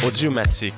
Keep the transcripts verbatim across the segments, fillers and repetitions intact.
Audiomatique.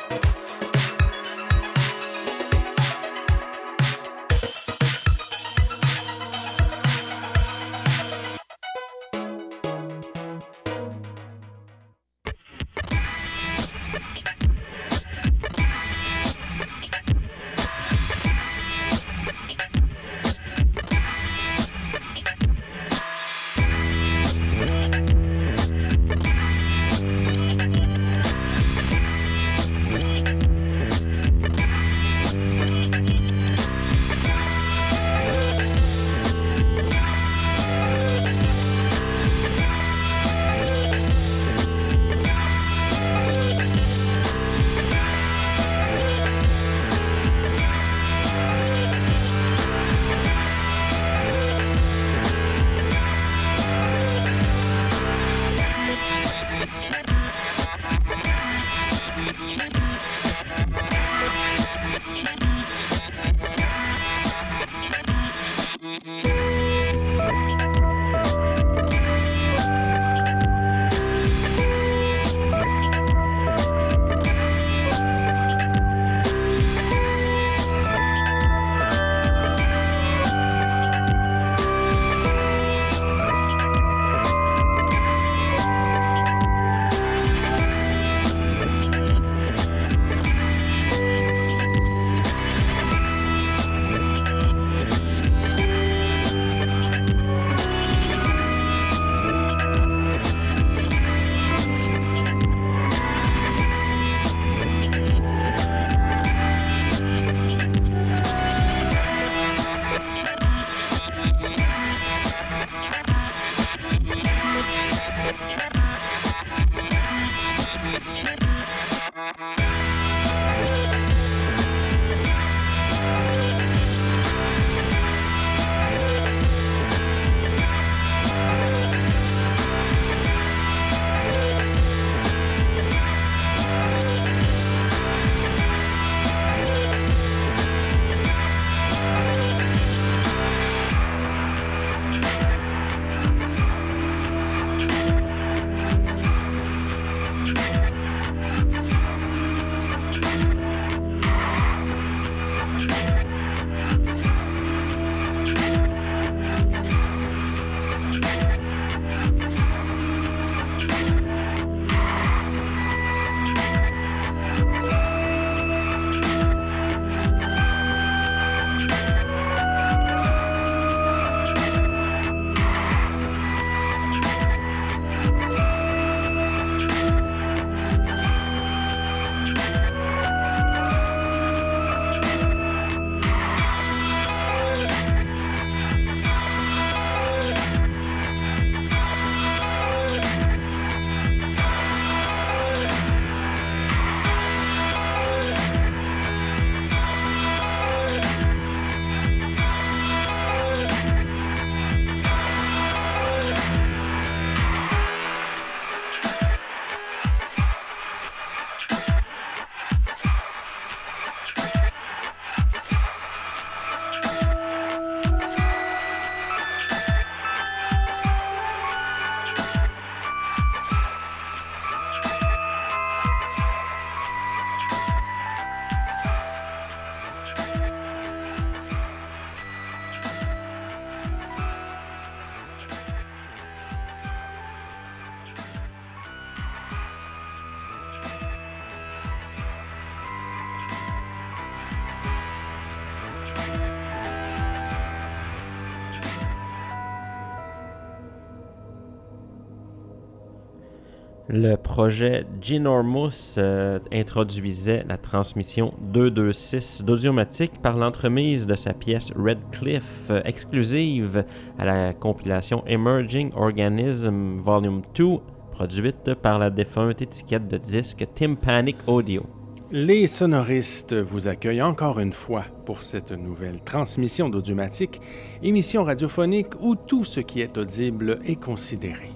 Le projet Ginormous euh, introduisait la transmission deux cent vingt-six d'Audiomatique par l'entremise de sa pièce Red Cliff, euh, exclusive à la compilation Emerging Organism Volume deux, produite par la défunte étiquette de disques Tympanic Audio. Les sonoristes vous accueillent encore une fois pour cette nouvelle transmission d'Audiomatique, émission radiophonique où tout ce qui est audible est considéré.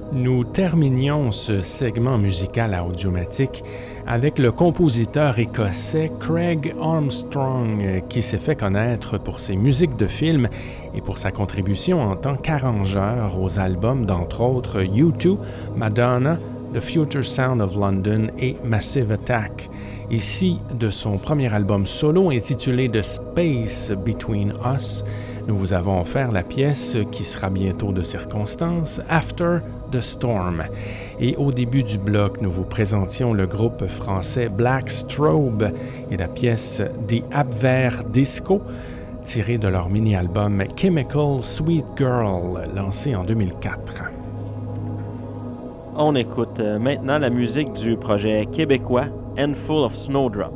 Nous terminions ce segment musical à Audiomatique avec le compositeur écossais Craig Armstrong, qui s'est fait connaître pour ses musiques de films et pour sa contribution en tant qu'arrangeur aux albums d'entre autres U deux, Madonna, The Future Sound of London et Massive Attack. Ici, de son premier album solo intitulé The Space Between Us, nous vous avons offert la pièce qui sera bientôt de circonstance, After the Storm. Et au début du bloc, nous vous présentions le groupe français Black Strobe et la pièce The Abwehr Disco, tirée de leur mini-album Chemical Sweet Girl, lancé en deux mille quatre. On écoute maintenant la musique du projet québécois Handful of Snowdrops.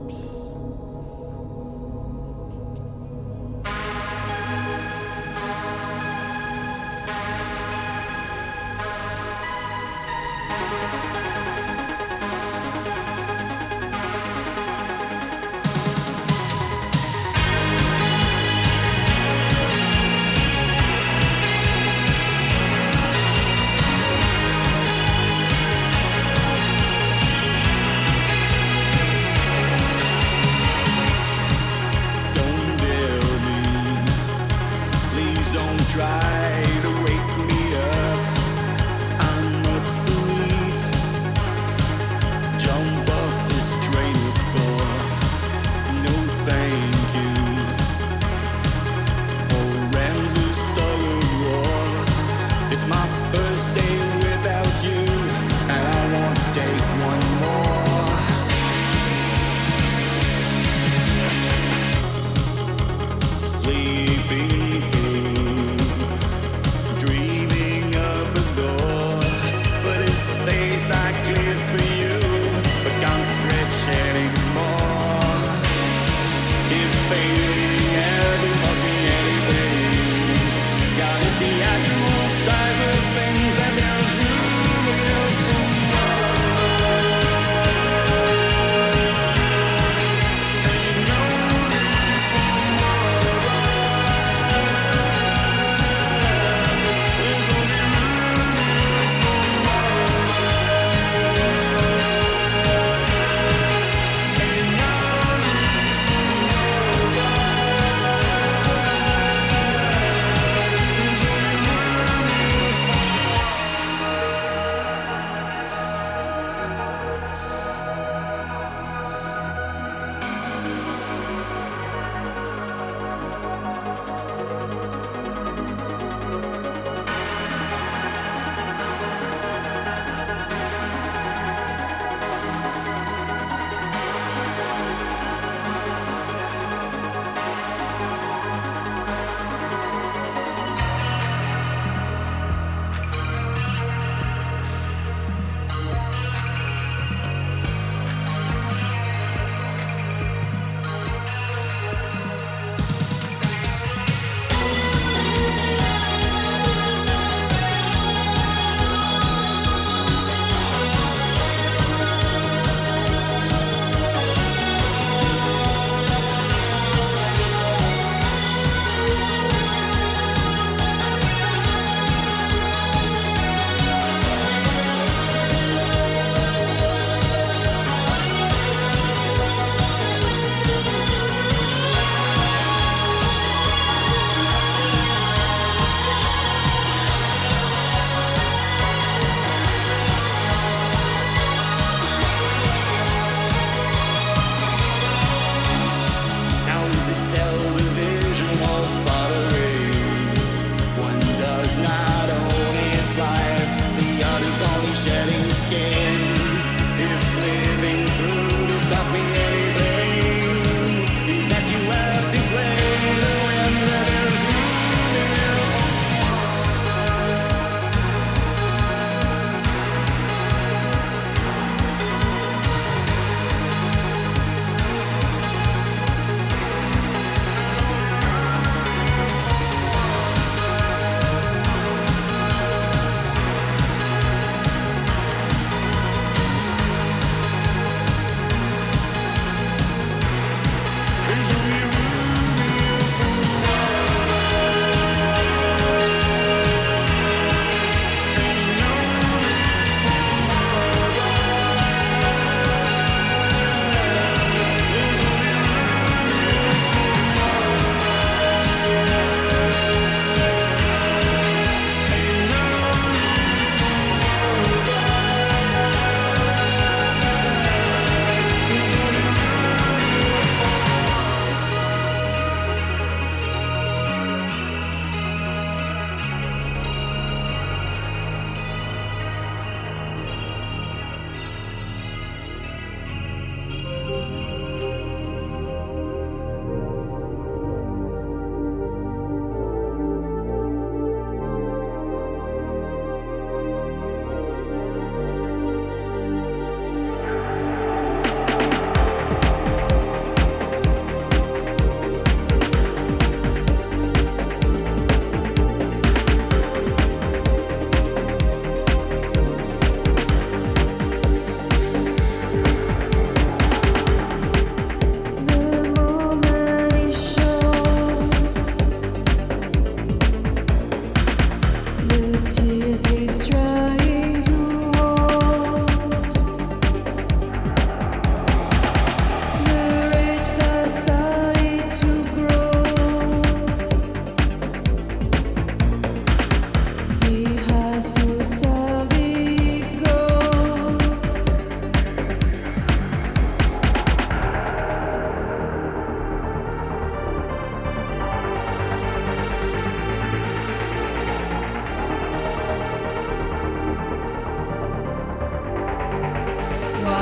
The actual size of things that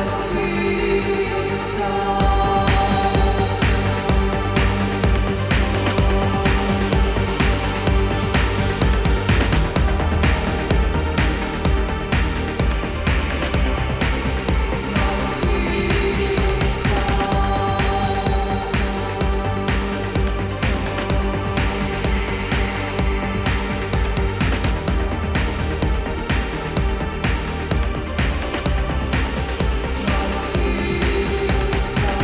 Let's feel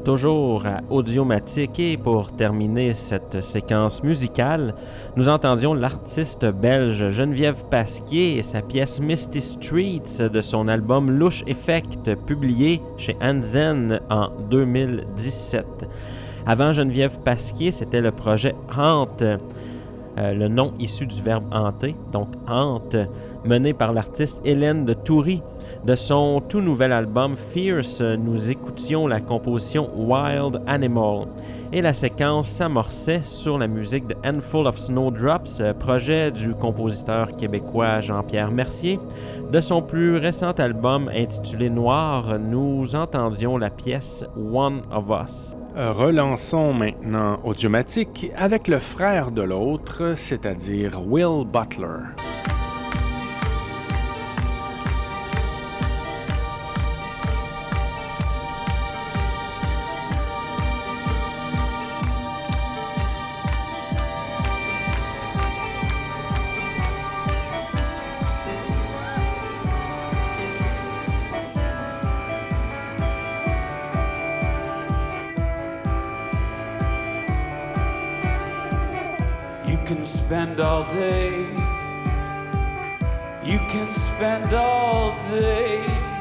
toujours à Audiomatique et pour terminer cette séquence musicale, nous entendions l'artiste belge Geneviève Pasquier et sa pièce Misty Streets de son album Louche Effect publié chez Anzen en deux mille dix-sept. Avant Geneviève Pasquier, c'était le projet Hante, euh, le nom issu du verbe hanter, donc Hante, mené par l'artiste Hélène de Toury. De son tout nouvel album Fierce, nous écoutions la composition Wild Animal et la séquence s'amorçait sur la musique de Handful of Snowdrops, projet du compositeur québécois Jean-Pierre Mercier. De son plus récent album intitulé Noir, nous entendions la pièce One of Us. Relançons maintenant Audiomatique avec le frère de l'autre, c'est-à-dire Will Butler. Spend all day, you can spend all day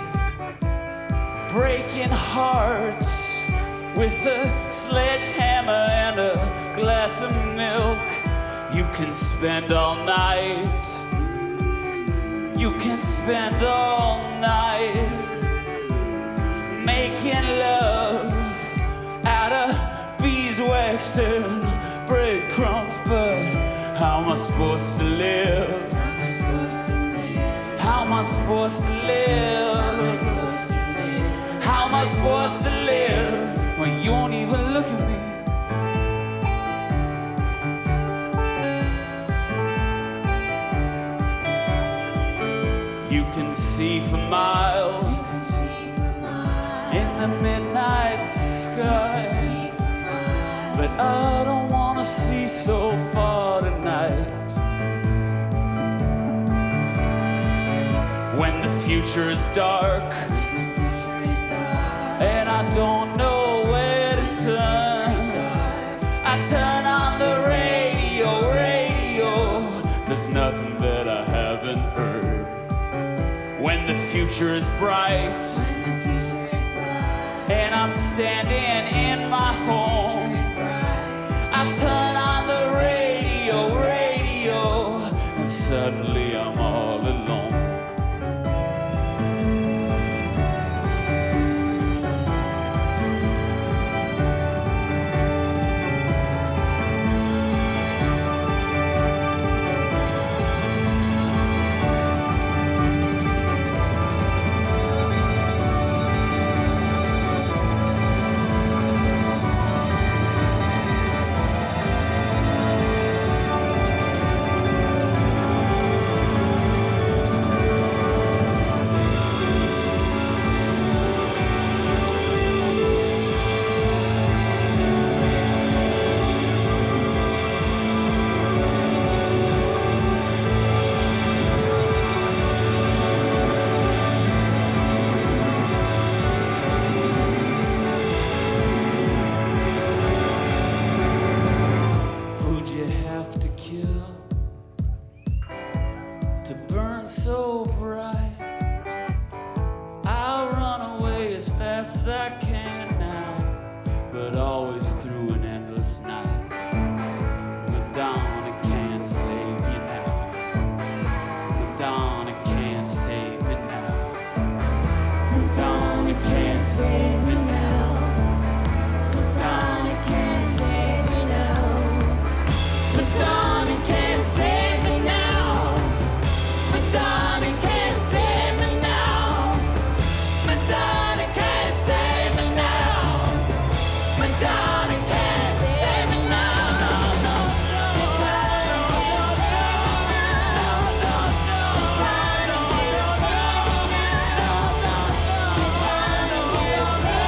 breaking hearts with a sledgehammer and a glass of milk. You can spend all night, you can spend all night making love out of beeswax and breadcrumbs, but how am I supposed to live? How am I supposed to live? How am I supposed to live when you won't even look at me? You can see for miles in the midnight sky, but I don't wanna see so far tonight. When the future is dark and I don't know where to turn, I turn on the radio, radio. There's nothing that I haven't heard. When the future is bright and I'm standing in my home, I turn on the radio, radio, and suddenly I'm all alone. Yeah.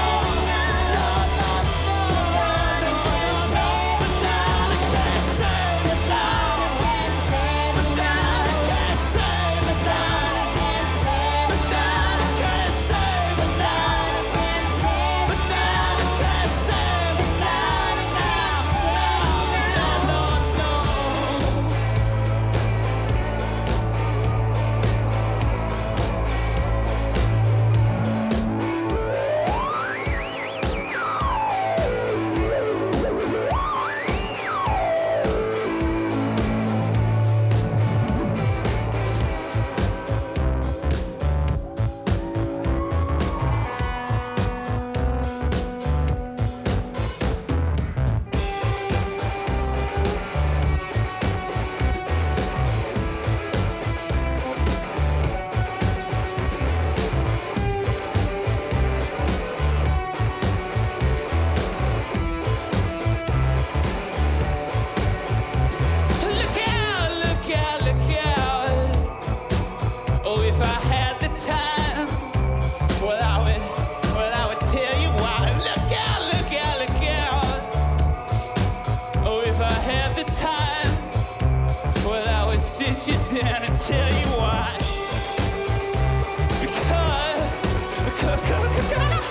down and tell you why. Because, because, because,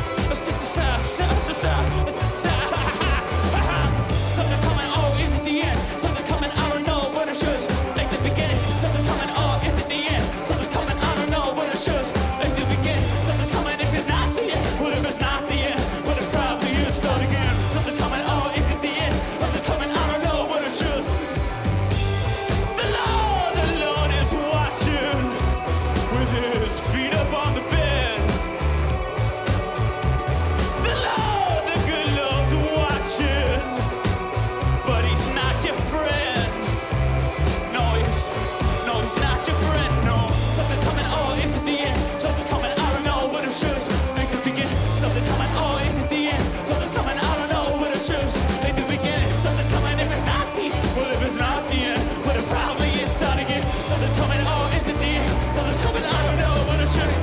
something's coming, oh, is it the end? Something's coming, I don't know, but it's just like the beginning. Something's coming, oh, is it the end? Something's coming, I don't know, but it's just like the beginning. Something's coming, if it's not the end, well, if it's not the end, but it probably is, start again. Something's coming, oh, is it the end? Something's coming, I don't know, but it's just. The Lord, the Lord is watching with his feet up on the bed. But he's not your friend. No, he's, no, he's not your friend. No, something's coming. Oh, is it the end? Something's coming. I don't know what it should make the beginning. Something's coming. Oh, is it the end? Something's coming. I don't know what it should make the beginning. Something's coming. If it's not the end, well, if it's not the end, but it probably is starting again. Something's coming. Oh, is it the end? Something's coming. I don't know what it should.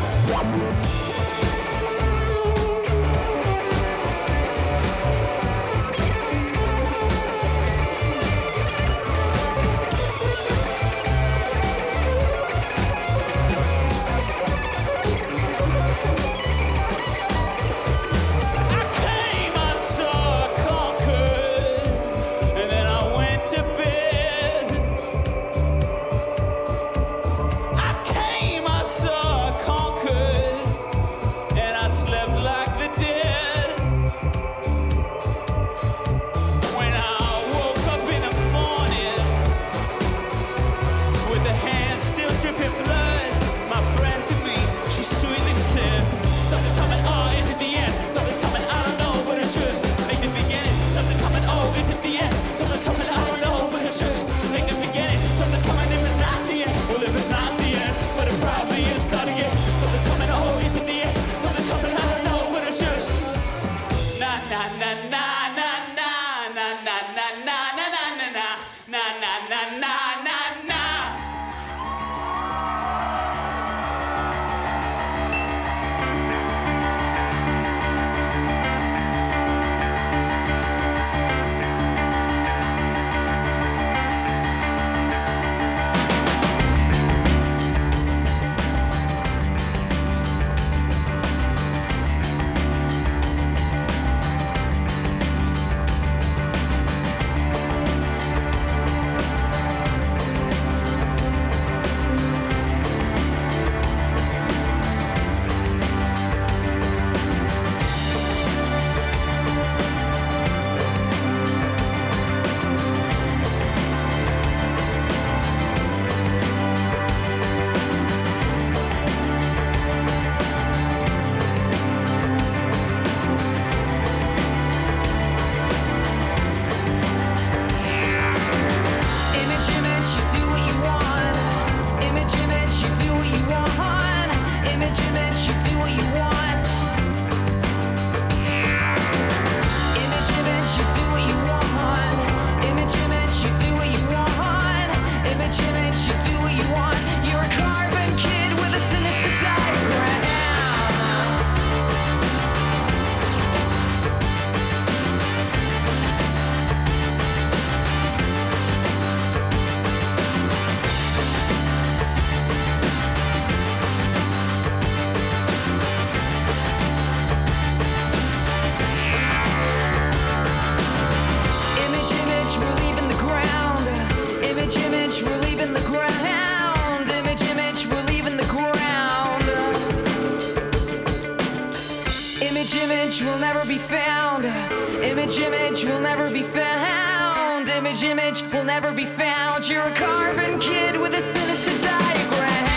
Image will never be found. Image, image will never be found. Image, image will never be found. You're a carbon kid with a sinister diagram.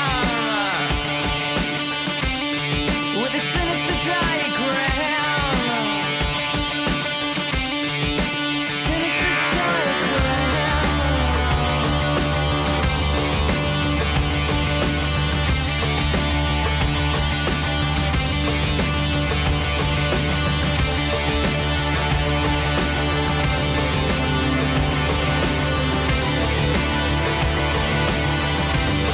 With a sinister diagram. Sinister diagram.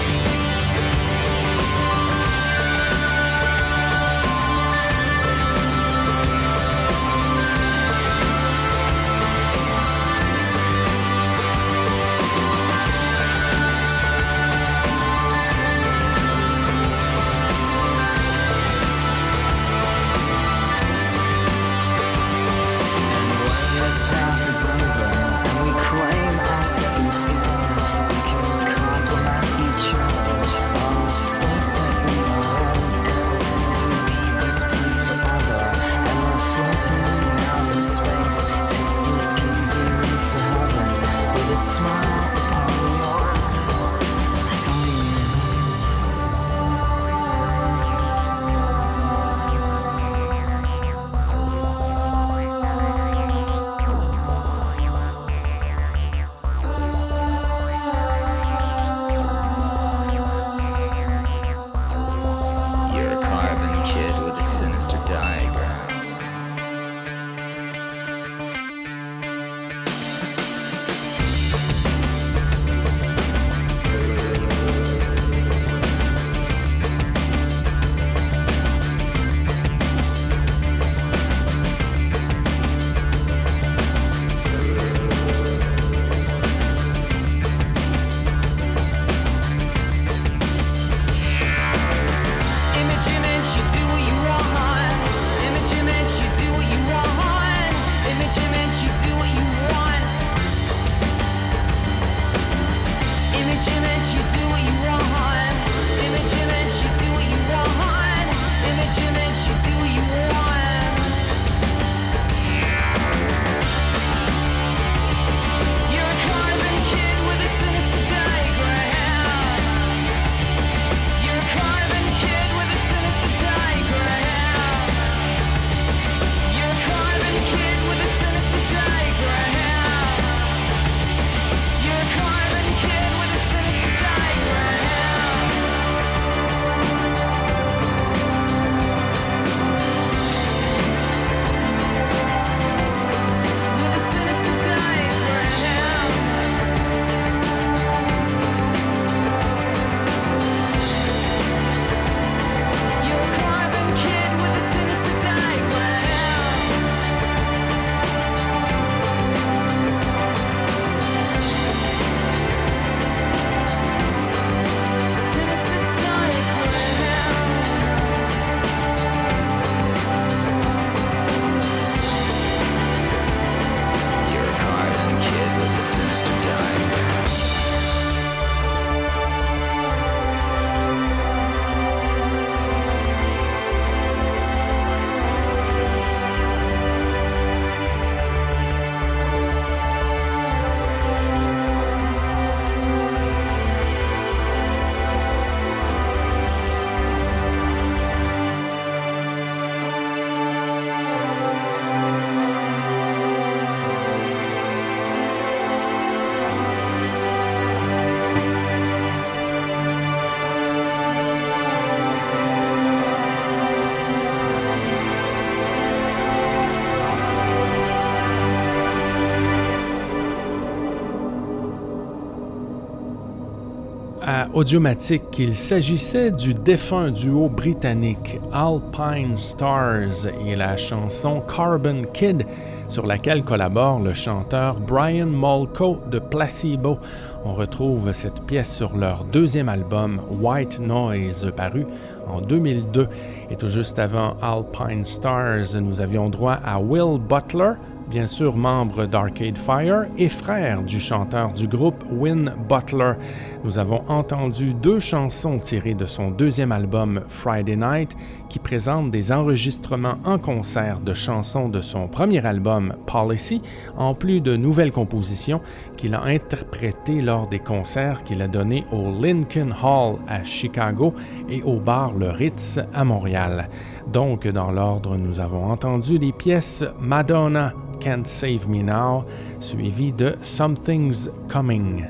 Audiomatique qu'il s'agissait du défunt duo britannique Alpine Stars et la chanson Carbon Kid, sur laquelle collabore le chanteur Brian Molko de Placebo. On retrouve cette pièce sur leur deuxième album White Noise, paru en deux mille deux. Et tout juste avant Alpine Stars, nous avions droit à Will Butler, bien sûr membre d'Arcade Fire et frère du chanteur du groupe Win Butler. Nous avons entendu deux chansons tirées de son deuxième album Friday Night qui présentent des enregistrements en concert de chansons de son premier album Policy, en plus de nouvelles compositions qu'il a interprétées lors des concerts qu'il a donnés au Lincoln Hall à Chicago et au bar Le Ritz à Montréal. Donc, dans l'ordre, nous avons entendu les pièces Madonna, Can't Save Me Now, suivi de Something's Coming.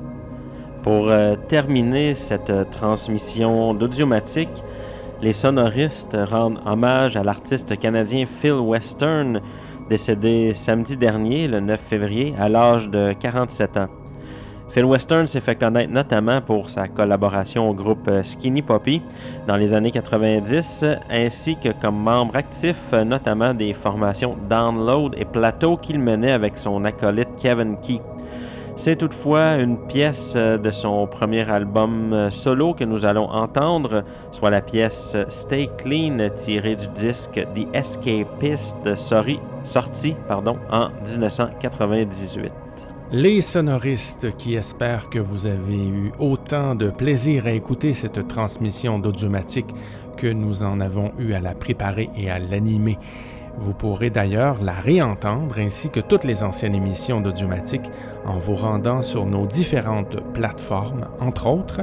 Pour euh, terminer cette euh, transmission d'Audiomatique, les sonoristes rendent hommage à l'artiste canadien Phil Western, décédé samedi dernier, le neuf février, à l'âge de quarante-sept ans. Phil Western s'est fait connaître notamment pour sa collaboration au groupe Skinny Puppy dans les années quatre-vingt-dix, ainsi que comme membre actif notamment des formations Download et Plateau qu'il menait avec son acolyte Kevin Key. C'est toutefois une pièce de son premier album solo que nous allons entendre, soit la pièce Stay Clean tirée du disque The Escapist, sorry, sorti pardon, en dix-neuf cent quatre-vingt-dix-huit. Les sonoristes qui espèrent que vous avez eu autant de plaisir à écouter cette transmission d'Audiomatique que nous en avons eu à la préparer et à l'animer. Vous pourrez d'ailleurs la réentendre ainsi que toutes les anciennes émissions d'Audiomatique en vous rendant sur nos différentes plateformes, entre autres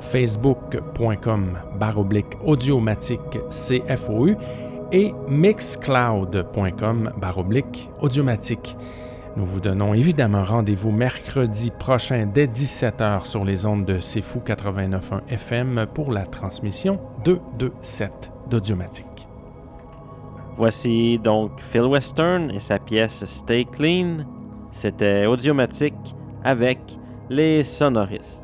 facebook.com baroblique audiomatique CFOU et mixcloud.com baroblique audiomatique. Nous vous donnons évidemment rendez-vous mercredi prochain dès dix-sept heures sur les ondes de C'est Fou quatre-vingt-neuf point un F M pour la transmission deux cent vingt-sept d'Audiomatique. Voici donc Phil Western et sa pièce Stay Clean. C'était Audiomatique avec les sonoristes.